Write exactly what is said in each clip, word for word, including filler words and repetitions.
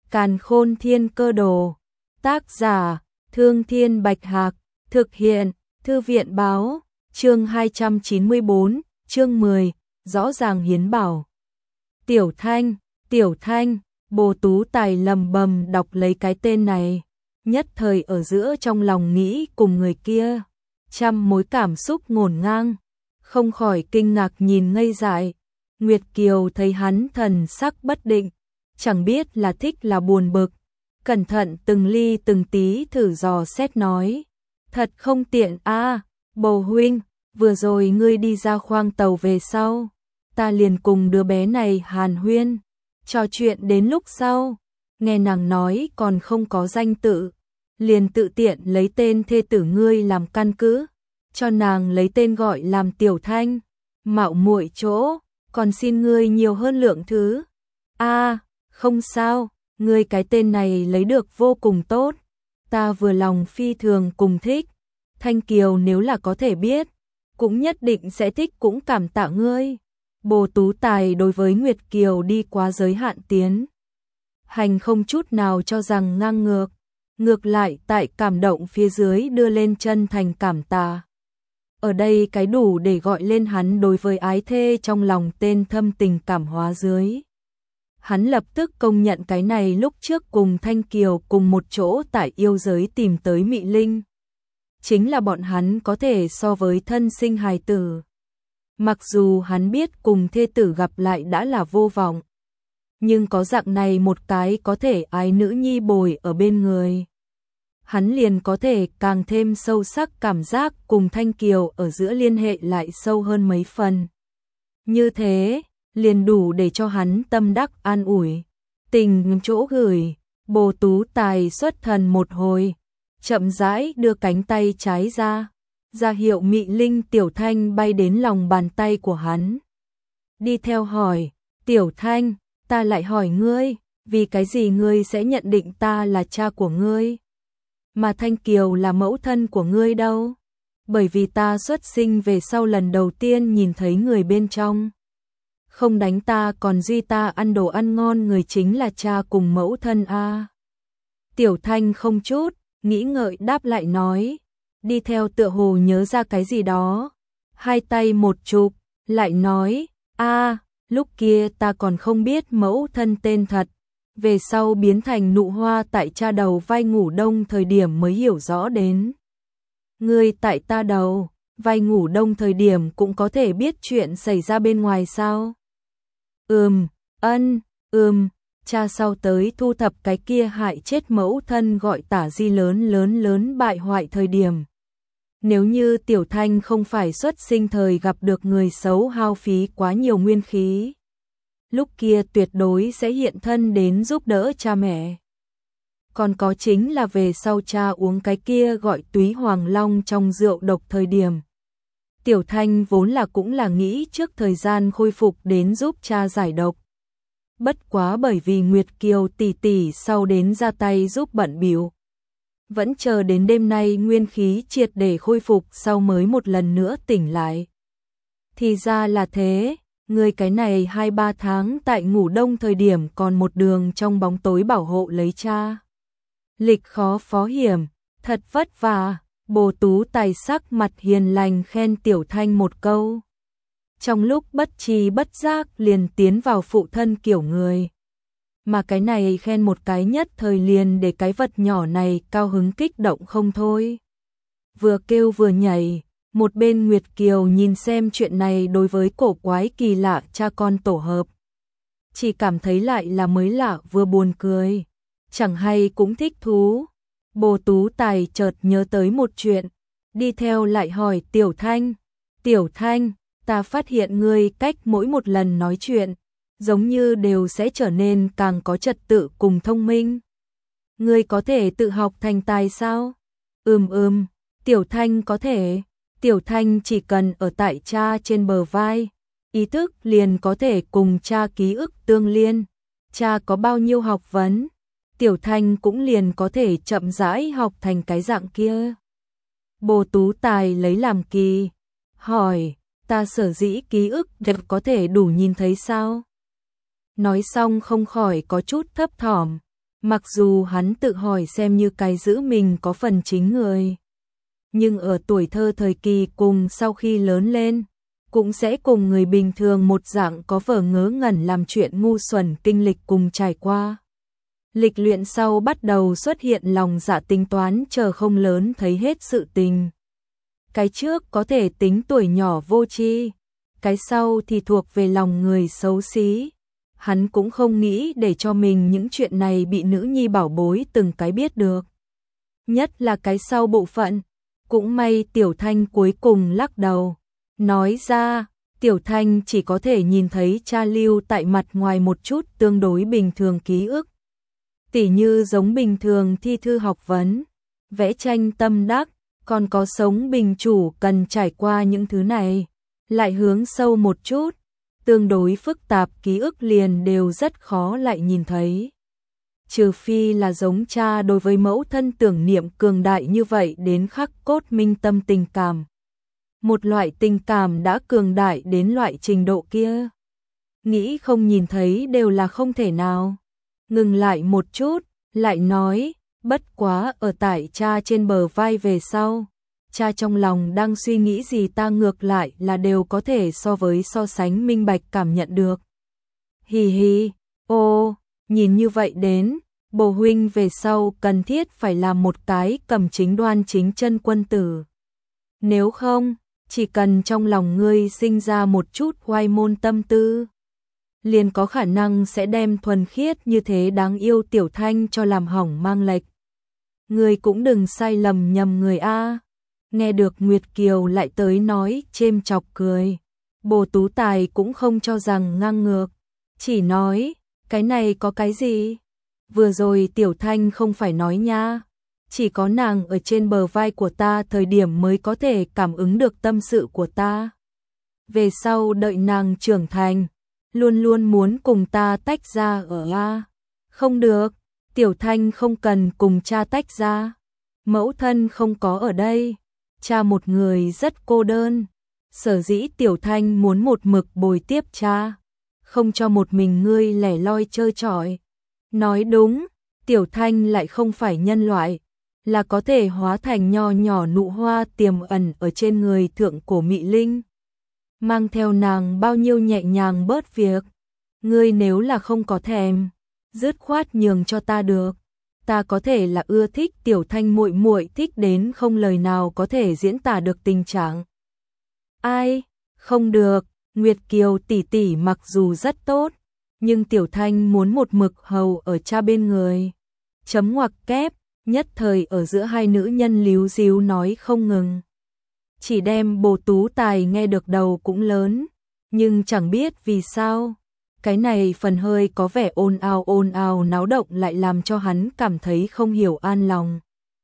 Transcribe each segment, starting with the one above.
Càn Khôn Thiên Cơ Đồ. Tác giả: Thương Thiên Bạch Hạc. Thực hiện: Thư viện báo. Chương hai trăm chín mươi bốn, chương mười, rõ ràng hiến bảo. Tiểu Thanh, Tiểu Thanh, Bồ Tú Tài lầm bầm đọc lấy cái tên này, nhất thời ở giữa trong lòng nghĩ cùng người kia, trăm mối cảm xúc ngổn ngang, không khỏi kinh ngạc nhìn ngây dại. Nguyệt Kiều thấy hắn thần sắc bất định, chẳng biết là thích là buồn bực, cẩn thận từng ly từng tí thử dò xét nói, thật không tiện a, à, Bồ huynh, vừa rồi ngươi đi ra khoang tàu về sau, ta liền cùng đứa bé này hàn huyên, trò chuyện đến lúc sau, nghe nàng nói còn không có danh tự, liền tự tiện lấy tên thê tử ngươi làm căn cứ, cho nàng lấy tên gọi làm Tiểu Thanh, mạo muội chỗ, còn xin ngươi nhiều hơn lượng thứ. A, à, không sao, ngươi cái tên này lấy được vô cùng tốt, ta vừa lòng phi thường cùng thích. Thanh Kiều nếu là có thể biết, cũng nhất định sẽ thích cũng cảm tạ ngươi. Bồ Tú Tài đối với Nguyệt Kiều đi quá giới hạn tiến hành không chút nào cho rằng ngang ngược, ngược lại tại cảm động phía dưới đưa lên chân thành cảm tạ. Ở đây cái đủ để gọi lên hắn đối với ái thê trong lòng tên thâm tình cảm hóa dưới. Hắn lập tức công nhận cái này lúc trước cùng Thanh Kiều cùng một chỗ tại yêu giới tìm tới Mị Linh. Chính là bọn hắn có thể so với thân sinh hài tử. Mặc dù hắn biết cùng thê tử gặp lại đã là vô vọng, nhưng có dạng này một cái có thể ái nữ nhi bồi ở bên người, hắn liền có thể càng thêm sâu sắc cảm giác cùng Thanh Kiều ở giữa liên hệ lại sâu hơn mấy phần. Như thế, liền đủ để cho hắn tâm đắc an ủi. Tình chỗ gửi, Bồ Tú Tài xuất thần một hồi, chậm rãi đưa cánh tay trái ra, ra hiệu Mị Linh Tiểu Thanh bay đến lòng bàn tay của hắn. Đi theo hỏi, Tiểu Thanh, ta lại hỏi ngươi, vì cái gì ngươi sẽ nhận định ta là cha của ngươi? Mà Thanh Kiều là mẫu thân của ngươi đâu? Bởi vì ta xuất sinh về sau lần đầu tiên nhìn thấy người bên trong. Không đánh ta còn duy ta ăn đồ ăn ngon người chính là cha cùng mẫu thân a. À. Tiểu Thanh không chút nghĩ ngợi đáp lại nói, đi theo tựa hồ nhớ ra cái gì đó, hai tay một chụp, lại nói, a, à, lúc kia ta còn không biết mẫu thân tên thật, về sau biến thành nụ hoa tại cha đầu vai ngủ đông thời điểm mới hiểu rõ đến. Ngươi tại ta đầu, vai ngủ đông thời điểm cũng có thể biết chuyện xảy ra bên ngoài sao? Ừm, ân, ừm. Cha sau tới thu thập cái kia hại chết mẫu thân gọi tả di lớn lớn lớn bại hoại thời điểm. Nếu như Tiểu Thanh không phải xuất sinh thời gặp được người xấu hao phí quá nhiều nguyên khí, lúc kia tuyệt đối sẽ hiện thân đến giúp đỡ cha mẹ. Còn có chính là về sau cha uống cái kia gọi túy hoàng long trong rượu độc thời điểm. Tiểu Thanh vốn là cũng là nghĩ trước thời gian khôi phục đến giúp cha giải độc. Bất quá bởi vì Nguyệt Kiều tỷ tỷ sau đến ra tay giúp bận bịu, vẫn chờ đến đêm nay nguyên khí triệt để khôi phục sau mới một lần nữa tỉnh lại. Thì ra là thế, người cái này hai ba tháng tại ngủ đông thời điểm còn một đường trong bóng tối bảo hộ lấy cha. Lịch khó phó hiểm, thật vất vả. Bồ Tú Tài sắc mặt hiền lành khen Tiểu Thanh một câu. Trong lúc bất tri bất giác liền tiến vào phụ thân kiểu người. Mà cái này khen một cái nhất thời liền để cái vật nhỏ này cao hứng kích động không thôi. Vừa kêu vừa nhảy, một bên Nguyệt Kiều nhìn xem chuyện này đối với cổ quái kỳ lạ cha con tổ hợp. Chỉ cảm thấy lại là mới lạ vừa buồn cười, chẳng hay cũng thích thú. Bồ Tú Tài chợt nhớ tới một chuyện, đi theo lại hỏi Tiểu Thanh, Tiểu Thanh, ta phát hiện ngươi cách mỗi một lần nói chuyện, giống như đều sẽ trở nên càng có trật tự cùng thông minh. Ngươi có thể tự học thành tài sao? Ừm ừm, Tiểu Thanh có thể, Tiểu Thanh chỉ cần ở tại cha trên bờ vai, ý thức liền có thể cùng cha ký ức tương liên, cha có bao nhiêu học vấn, Tiểu Thanh cũng liền có thể chậm rãi học thành cái dạng kia. Bồ Tú Tài lấy làm kỳ, hỏi, ta sở dĩ ký ức đều có thể đủ nhìn thấy sao? Nói xong không khỏi có chút thấp thỏm, Mặc dù hắn tự hỏi xem như cái giữ mình có phần chính người, nhưng ở tuổi thơ thời kỳ cùng sau khi lớn lên, cũng sẽ cùng người bình thường một dạng có vở ngớ ngẩn làm chuyện ngu xuẩn kinh lịch cùng trải qua. Lịch luyện sau bắt đầu xuất hiện lòng dạ tính toán chờ không lớn thấy hết sự tình. Cái trước có thể tính tuổi nhỏ vô tri, cái sau thì thuộc về lòng người xấu xí. Hắn cũng không nghĩ để cho mình những chuyện này bị nữ nhi bảo bối từng cái biết được. Nhất là cái sau bộ phận. Cũng may Tiểu Thanh cuối cùng lắc đầu. Nói ra, Tiểu Thanh chỉ có thể nhìn thấy cha lưu tại mặt ngoài một chút tương đối bình thường ký ức. Tỉ như giống bình thường thi thư học vấn, vẽ tranh tâm đắc, còn có sống bình chủ cần trải qua những thứ này. Lại hướng sâu một chút, tương đối phức tạp ký ức liền đều rất khó lại nhìn thấy. Trừ phi là giống cha đối với mẫu thân tưởng niệm cường đại như vậy đến khắc cốt minh tâm tình cảm. Một loại tình cảm đã cường đại đến loại trình độ kia. Nghĩ không nhìn thấy đều là không thể nào. Ngừng lại một chút, lại nói, bất quá ở tại cha trên bờ vai về sau. Cha trong lòng đang suy nghĩ gì ta ngược lại là đều có thể so với so sánh minh bạch cảm nhận được. Hì hì, ô, nhìn như vậy đến, bồ huynh về sau cần thiết phải làm một cái cầm chính đoan chính chân quân tử. Nếu không, chỉ cần trong lòng ngươi sinh ra một chút hoài môn tâm tư, liền có khả năng sẽ đem thuần khiết như thế đáng yêu Tiểu Thanh cho làm hỏng mang lệch. Ngươi cũng đừng sai lầm nhầm người a. Nghe được Nguyệt Kiều lại tới nói chêm chọc cười. Bồ Tú Tài cũng không cho rằng ngang ngược, chỉ nói, cái này có cái gì? Vừa rồi Tiểu Thanh không phải nói nha, chỉ có nàng ở trên bờ vai của ta thời điểm mới có thể cảm ứng được tâm sự của ta. Về sau đợi nàng trưởng thành, luôn luôn muốn cùng ta tách ra ở a. Không được, Tiểu Thanh không cần cùng cha tách ra. Mẫu thân không có ở đây. Cha một người rất cô đơn, sở dĩ Tiểu Thanh muốn một mực bồi tiếp cha, không cho một mình ngươi lẻ loi chơi trọi. Nói đúng, Tiểu Thanh lại không phải nhân loại, là có thể hóa thành nho nhỏ nụ hoa tiềm ẩn ở trên người thượng cổ Mị Linh. Mang theo nàng bao nhiêu nhẹ nhàng bớt việc, ngươi nếu là không có thèm, dứt khoát nhường cho ta được. Ta có thể là ưa thích Tiểu Thanh muội muội thích đến không lời nào có thể diễn tả được tình trạng. Ai? Không được, Nguyệt Kiều tỷ tỷ mặc dù rất tốt, nhưng Tiểu Thanh muốn một mực hầu ở cha bên người. Chấm ngoặc kép, nhất thời ở giữa hai nữ nhân líu díu nói không ngừng. Chỉ đem Bồ Tú Tài nghe được đầu cũng lớn, nhưng chẳng biết vì sao. Cái này phần hơi có vẻ ồn ào ồn ào náo động lại làm cho hắn cảm thấy không hiểu an lòng.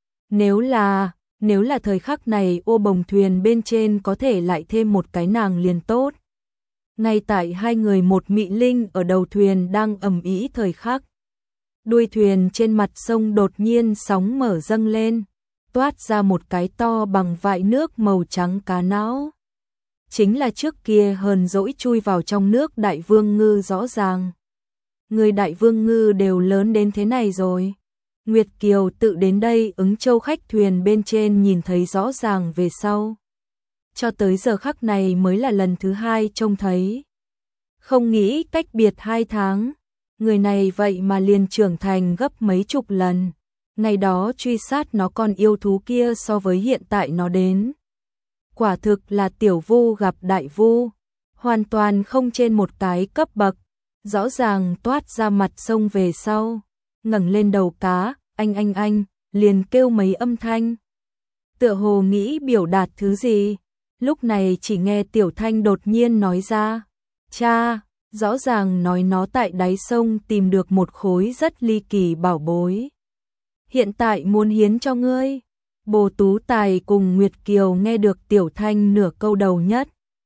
Nếu là, nếu là thời khắc này ô bồng thuyền bên trên có thể lại thêm một cái nàng liền tốt. Ngay tại hai người một Mị Linh ở đầu thuyền đang ầm ĩ thời khắc. Đuôi thuyền trên mặt sông đột nhiên sóng mở dâng lên, toát ra một cái to bằng vại nước màu trắng cá não. Chính là trước kia hờn dỗi chui vào trong nước đại vương ngư rõ ràng. Người đại vương ngư đều lớn đến thế này rồi. Nguyệt Kiều tự đến đây ứng châu khách thuyền bên trên nhìn thấy rõ ràng về sau. Cho tới giờ khắc này mới là lần thứ hai trông thấy. Không nghĩ cách biệt hai tháng, người này vậy mà liền trưởng thành gấp mấy chục lần. Ngày đó truy sát nó con yêu thú kia so với hiện tại nó đến. Quả thực là tiểu vu gặp đại vu, hoàn toàn không trên một cái cấp bậc, rõ ràng toát ra mặt sông về sau, ngẩng lên đầu cá, anh anh anh, liền kêu mấy âm thanh. Tựa hồ nghĩ biểu đạt thứ gì, lúc này chỉ nghe Tiểu Thanh đột nhiên nói ra, cha, rõ ràng nói nó tại đáy sông tìm được một khối rất ly kỳ bảo bối. Hiện tại muốn hiến cho ngươi. Bồ Tú Tài cùng Nguyệt Kiều nghe được Tiểu Thanh nửa câu đầu nhất.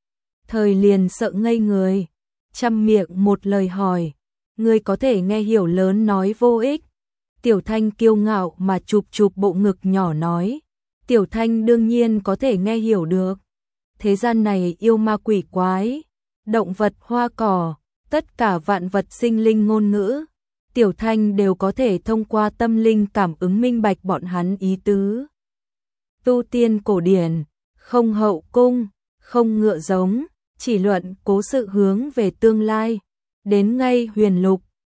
Thời liền sợ ngây người, chăm miệng một lời hỏi, ngươi có thể nghe hiểu lớn nói vô ích. Tiểu Thanh kiêu ngạo mà chụp chụp bộ ngực nhỏ nói, Tiểu Thanh đương nhiên có thể nghe hiểu được. Thế gian này yêu ma quỷ quái, động vật hoa cỏ, tất cả vạn vật sinh linh ngôn ngữ, Tiểu Thanh đều có thể thông qua tâm linh cảm ứng minh bạch bọn hắn ý tứ. Tu tiên cổ điển, không hậu cung, không ngựa giống, chỉ luận cố sự hướng về tương lai. Đến ngay huyền lục,